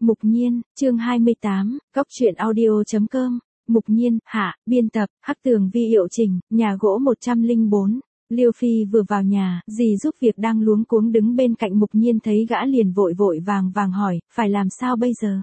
Mục Nhiên, chương 28, Góc truyện audio.com, Mục Nhiên, hạ, biên tập, Hắc Tường Vi hiệu chỉnh, nhà gỗ 104. Liêu Phi vừa vào nhà, dì giúp việc đang luống cuống đứng bên cạnh Mục Nhiên thấy gã liền vội vội vàng vàng hỏi, phải làm sao bây giờ?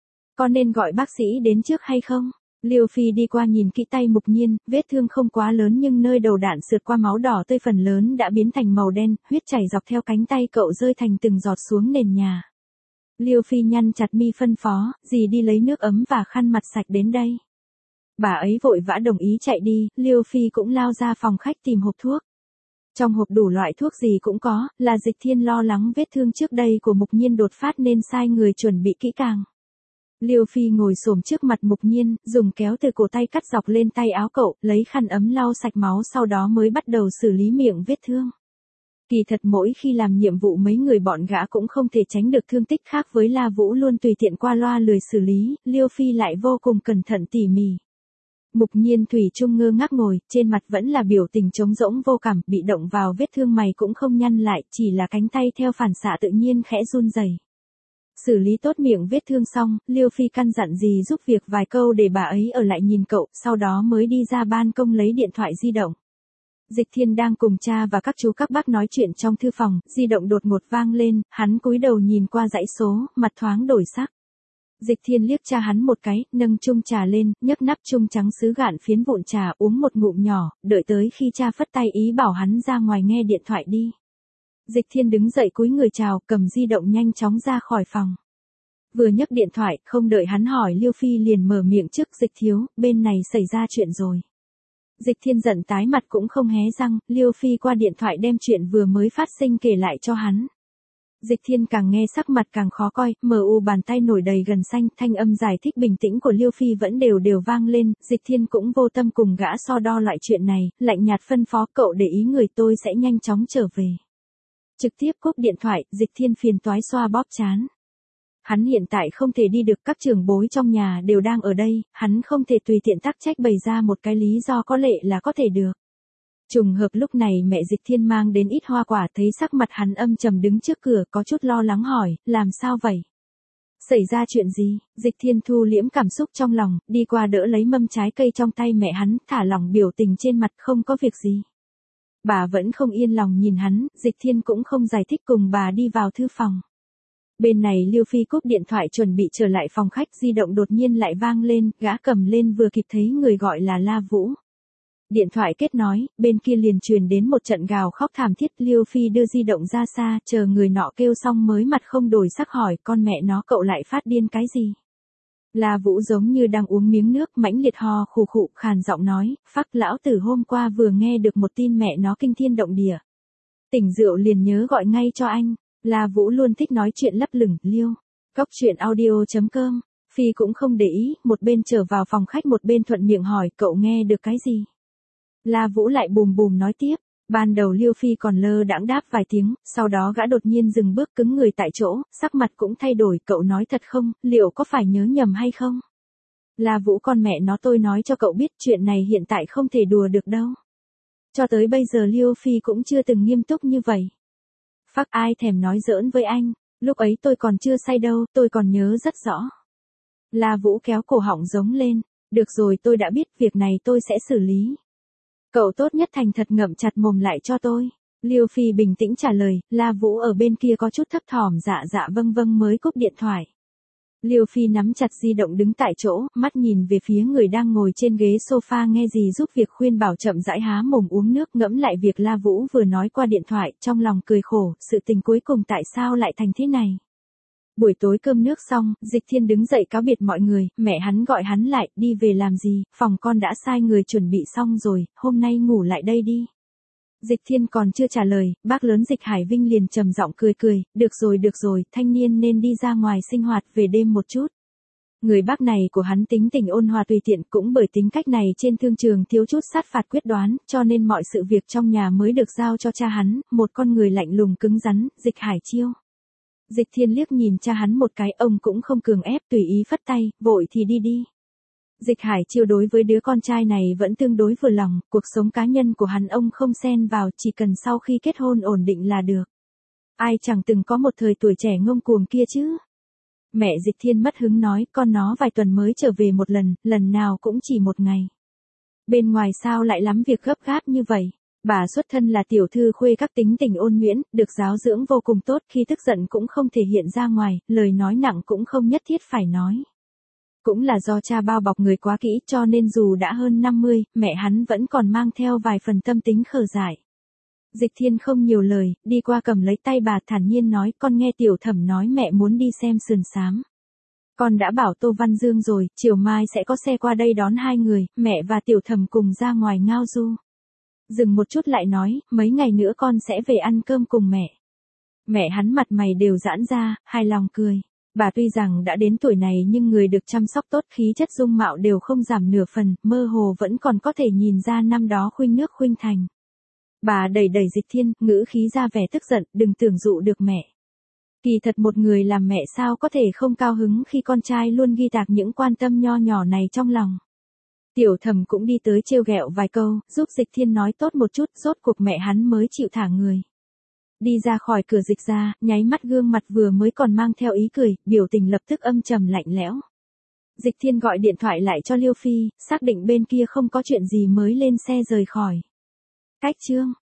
Có nên gọi bác sĩ đến trước hay không? Liêu Phi đi qua nhìn kỹ tay Mục Nhiên, vết thương không quá lớn nhưng nơi đầu đạn sượt qua máu đỏ tươi phần lớn đã biến thành màu đen, huyết chảy dọc theo cánh tay cậu rơi thành từng giọt xuống nền nhà. Liêu Phi nhăn chặt mi phân phó, dì đi lấy nước ấm và khăn mặt sạch đến đây. Bà ấy vội vã đồng ý chạy đi, Liêu Phi cũng lao ra phòng khách tìm hộp thuốc. Trong hộp đủ loại thuốc gì cũng có, là Dịch Thiên lo lắng vết thương trước đây của Mục Nhiên đột phát nên sai người chuẩn bị kỹ càng. Liêu Phi ngồi xổm trước mặt Mục Nhiên, dùng kéo từ cổ tay cắt dọc lên tay áo cậu, lấy khăn ấm lau sạch máu sau đó mới bắt đầu xử lý miệng vết thương. Kỳ thật mỗi khi làm nhiệm vụ mấy người bọn gã cũng không thể tránh được thương tích, khác với La Vũ luôn tùy tiện qua loa lười xử lý, Liêu Phi lại vô cùng cẩn thận tỉ mỉ. Mục Nhiên thủy chung ngơ ngác ngồi, trên mặt vẫn là biểu tình trống rỗng vô cảm, bị động vào vết thương mày cũng không nhăn lại, chỉ là cánh tay theo phản xạ tự nhiên khẽ run rẩy. Xử lý tốt miệng vết thương xong, Liêu Phi căn dặn dì giúp việc vài câu để bà ấy ở lại nhìn cậu, sau đó mới đi ra ban công lấy điện thoại di động. Dịch Thiên đang cùng cha và các chú các bác nói chuyện trong thư phòng, di động đột ngột vang lên, hắn cúi đầu nhìn qua dãy số, mặt thoáng đổi sắc. Dịch Thiên liếc cha hắn một cái, nâng chung trà lên, nhấc nắp chung trắng sứ gạn phiến vụn trà, uống một ngụm nhỏ, đợi tới khi cha phất tay ý bảo hắn ra ngoài nghe điện thoại đi. Dịch Thiên đứng dậy cúi người chào, cầm di động nhanh chóng ra khỏi phòng. Vừa nhấc điện thoại, không đợi hắn hỏi Liêu Phi liền mở miệng trước, Dịch thiếu, bên này xảy ra chuyện rồi. Dịch Thiên giận tái mặt cũng không hé răng, Liêu Phi qua điện thoại đem chuyện vừa mới phát sinh kể lại cho hắn. Dịch Thiên càng nghe sắc mặt càng khó coi, bàn tay nổi đầy gần xanh, thanh âm giải thích bình tĩnh của Liêu Phi vẫn đều vang lên, Dịch Thiên cũng vô tâm cùng gã so đo loại chuyện này, lạnh nhạt phân phó cậu để ý người tôi sẽ nhanh chóng trở về. Trực tiếp cúp điện thoại, Dịch Thiên phiền toái xoa bóp trán. Hắn hiện tại không thể đi được, các trưởng bối trong nhà đều đang ở đây, hắn không thể tùy tiện tắc trách bày ra một cái lý do có lệ là có thể được. Trùng hợp lúc này mẹ Dịch Thiên mang đến ít hoa quả, thấy sắc mặt hắn âm trầm đứng trước cửa, có chút lo lắng hỏi, làm sao vậy? Xảy ra chuyện gì? Dịch Thiên thu liễm cảm xúc trong lòng, đi qua đỡ lấy mâm trái cây trong tay mẹ hắn, thả lỏng biểu tình trên mặt, không có việc gì. Bà vẫn không yên lòng nhìn hắn, Dịch Thiên cũng không giải thích, cùng bà đi vào thư phòng. Bên này Liêu Phi cúp điện thoại chuẩn bị trở lại phòng khách, di động đột nhiên lại vang lên, gã cầm lên vừa kịp thấy người gọi là La Vũ. Điện thoại kết nối, bên kia liền truyền đến một trận gào khóc thảm thiết, Liêu Phi đưa di động ra xa, chờ người nọ kêu xong mới mặt không đổi sắc hỏi, con mẹ nó cậu lại phát điên cái gì? La Vũ giống như đang uống miếng nước, mãnh liệt ho khù khụ, khàn giọng nói, phắc lão tử hôm qua vừa nghe được một tin mẹ nó kinh thiên động địa. Tỉnh rượu liền nhớ gọi ngay cho anh. La Vũ luôn thích nói chuyện lấp lửng, Liêu. Góc truyện audio.com, Phi cũng không để ý, một bên trở vào phòng khách một bên thuận miệng hỏi, cậu nghe được cái gì? La Vũ lại bùm bùm nói tiếp, ban đầu Liêu Phi còn lơ đãng đáp vài tiếng, sau đó gã đột nhiên dừng bước cứng người tại chỗ, sắc mặt cũng thay đổi, cậu nói thật không, liệu có phải nhớ nhầm hay không? La Vũ, con mẹ nó, tôi nói cho cậu biết chuyện này hiện tại không thể đùa được đâu. Cho tới bây giờ Liêu Phi cũng chưa từng nghiêm túc như vậy. Phắc, ai thèm nói giỡn với anh, lúc ấy tôi còn chưa say đâu, tôi còn nhớ rất rõ. La Vũ kéo cổ họng giống lên, được rồi, tôi đã biết, việc này tôi sẽ xử lý. Cậu tốt nhất thành thật ngậm chặt mồm lại cho tôi. Liêu Phi bình tĩnh trả lời, La Vũ ở bên kia có chút thấp thỏm, dạ vâng mới cúp điện thoại. Liêu Phi nắm chặt di động đứng tại chỗ, mắt nhìn về phía người đang ngồi trên ghế sofa nghe dì giúp việc khuyên bảo chậm rãi há mồm uống nước, ngẫm lại việc La Vũ vừa nói qua điện thoại, trong lòng cười khổ, sự tình cuối cùng tại sao lại thành thế này. Buổi tối cơm nước xong, Dịch Thiên đứng dậy cáo biệt mọi người, mẹ hắn gọi hắn lại, đi về làm gì, phòng con đã sai người chuẩn bị xong rồi, hôm nay ngủ lại đây đi. Dịch Thiên còn chưa trả lời, bác lớn Dịch Hải Vinh liền trầm giọng cười, được rồi, thanh niên nên đi ra ngoài sinh hoạt về đêm một chút. Người bác này của hắn tính tình ôn hòa tùy tiện, cũng bởi tính cách này trên thương trường thiếu chút sát phạt quyết đoán, cho nên mọi sự việc trong nhà mới được giao cho cha hắn, một con người lạnh lùng cứng rắn, Dịch Hải Chiêu. Dịch Thiên liếc nhìn cha hắn một cái, ông cũng không cường ép, tùy ý phất tay, vội thì đi. Dịch Hải Chiêu đối với đứa con trai này vẫn tương đối vừa lòng, cuộc sống cá nhân của hắn ông không xen vào, chỉ cần sau khi kết hôn ổn định là được. Ai chẳng từng có một thời tuổi trẻ ngông cuồng kia chứ. Mẹ Dịch Thiên mất hứng nói, con nó vài tuần mới trở về một lần, lần nào cũng chỉ một ngày. Bên ngoài sao lại lắm việc gấp gáp như vậy? Bà xuất thân là tiểu thư khuê các, tính tình ôn nhuyễn, được giáo dưỡng vô cùng tốt, khi tức giận cũng không thể hiện ra ngoài, lời nói nặng cũng không nhất thiết phải nói. Cũng là do cha bao bọc người quá kỹ, cho nên dù đã hơn 50, mẹ hắn vẫn còn mang theo vài phần tâm tính khờ dại. Dịch Thiên không nhiều lời, đi qua cầm lấy tay bà thản nhiên nói, con nghe Tiểu Thẩm nói mẹ muốn đi xem sườn xám. Con đã bảo Tô Văn Dương rồi, chiều mai sẽ có xe qua đây đón hai người, mẹ và Tiểu Thẩm cùng ra ngoài ngao du. Dừng một chút lại nói, mấy ngày nữa con sẽ về ăn cơm cùng mẹ. Mẹ hắn mặt mày đều giãn ra, hài lòng cười. Bà tuy rằng đã đến tuổi này nhưng người được chăm sóc tốt, khí chất dung mạo đều không giảm nửa phần, mơ hồ vẫn còn có thể nhìn ra năm đó khuynh nước khuynh thành. Bà đẩy đẩy Dịch Thiên, ngữ khí ra vẻ tức giận, đừng tưởng dụ được mẹ. Kỳ thật một người làm mẹ sao có thể không cao hứng khi con trai luôn ghi tạc những quan tâm nho nhỏ này trong lòng. Tiểu Thẩm cũng đi tới trêu ghẹo vài câu, giúp Dịch Thiên nói tốt một chút, rốt cuộc mẹ hắn mới chịu thả người. Đi ra khỏi cửa Dịch ra, nháy mắt gương mặt vừa mới còn mang theo ý cười, biểu tình lập tức âm trầm lạnh lẽo. Dịch Thiên gọi điện thoại lại cho Liêu Phi, xác định bên kia không có chuyện gì mới lên xe rời khỏi. Cách chương